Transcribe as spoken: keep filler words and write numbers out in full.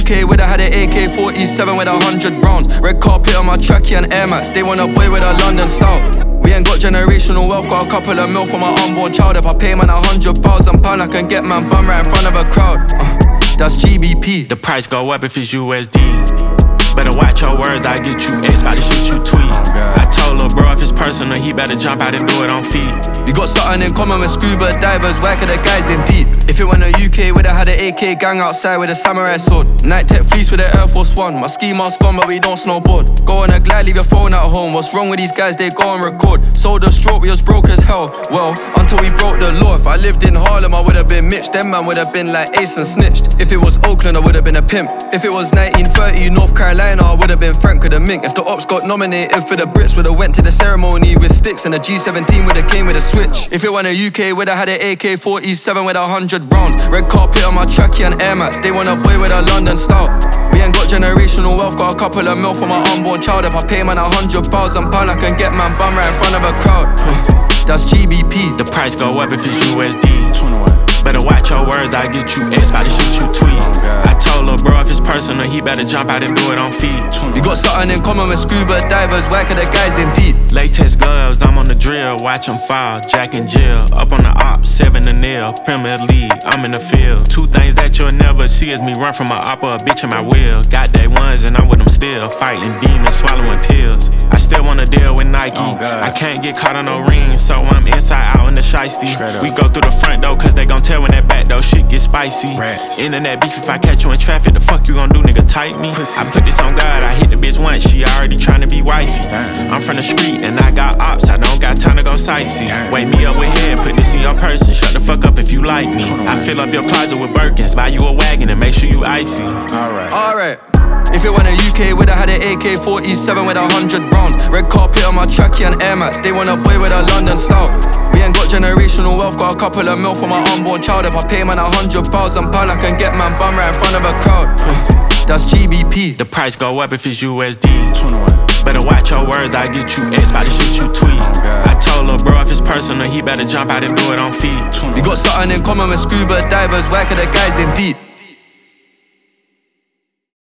K, would've had an A K forty-seven with a hundred rounds. Red carpet on my trackie and Air Max. They want a boy with a London style. We ain't got generational wealth, got a couple of mil for my unborn child. If I pay man a hundred thousand pound, I can get man bum right in front of a crowd. uh, That's G B P. The price go up if it's U S D. Better watch your words, I get you X by the shit you tweet. I told lil' bro if it's personal, he better jump out and do it on feet. We got something in common with scuba divers, whack of the guys in deep. If it went to U K, would've had an A K gang outside with a samurai sword. Night tech fleece with an Air Force One. My ski mask gone, but we don't snowboard. Go on a glide, leave your phone at home. What's wrong with these guys, they go and record. Sold a stroke, we was broke as hell. Well, until we broke the law. If I lived in Harlem, I would've been Mitch. Them man would've been like Ace and snitched. If it was Oakland, I would've been a pimp. If it was nineteen thirty, North Carolina, I would've been Frank with a mink. If the ops got nominated for the Brits, would've went to the ceremony with sticks. And the G seventeen would've came with a switch. If it went to U K, would've had an A K forty-seven with a hundred rounds. Red carpet on my trackie and Air Max. They want a boy with a London style. We ain't got generational wealth, got a couple of mil for my unborn child. If I pay man a hundred thousand pound, I can get man bum right in front of a crowd. Pussy. That's G B P. The price go up if it's U S D. Better watch your words, I get you X by the shit you tweet. I told lil' bro if it's personal, he better jump out and do it on feet. We got something in common with scuba divers, whack of the guys in deep. Latex gloves, I'm on the drill, watch them fall. Jack and Jill, up on the op, seven to nil. Premier League, I'm in the field. Two things that you'll never see is me run from a op or a bitch in my wheel. Got day ones and I'm with them still, fighting demons, swallowing pills. I still wanna deal with Nike. Oh, I can't get caught on no ring, so I'm inside out in the shiesty. We go through the front door, cause they gon' tell when that back door shit get spicy. Rats. Internet beef, if I catch you in traffic, the fuck you gon' do, nigga, type me. Pussy. I put this on God, I hit the bitch once, she already tryna be wifey. Damn. I'm from the street and I got ops, I don't got time to go sightsee. Wake me up with head, put this in your purse and shut the fuck up if you like me. I fill up your closet with Birkins, buy you a wagon and make sure you icy. Alright. Alright. If it went to U K, would've had an A K forty-seven with a hundred rounds. Red carpet on my trackie and Air Max. They want a boy with a London style. We ain't got generational wealth, got a couple of mil for my unborn child. If I pay man a hundred thousand pound, I can get man bum right in front of a crowd. Pussy. That's G B P. The price go up if it's U S D. Better watch your words, I get you X by the shit you tweet. I told lil' bro if it's personal, he better jump out and do it on feet. We got something in common with scuba divers, whack of the guys in deep.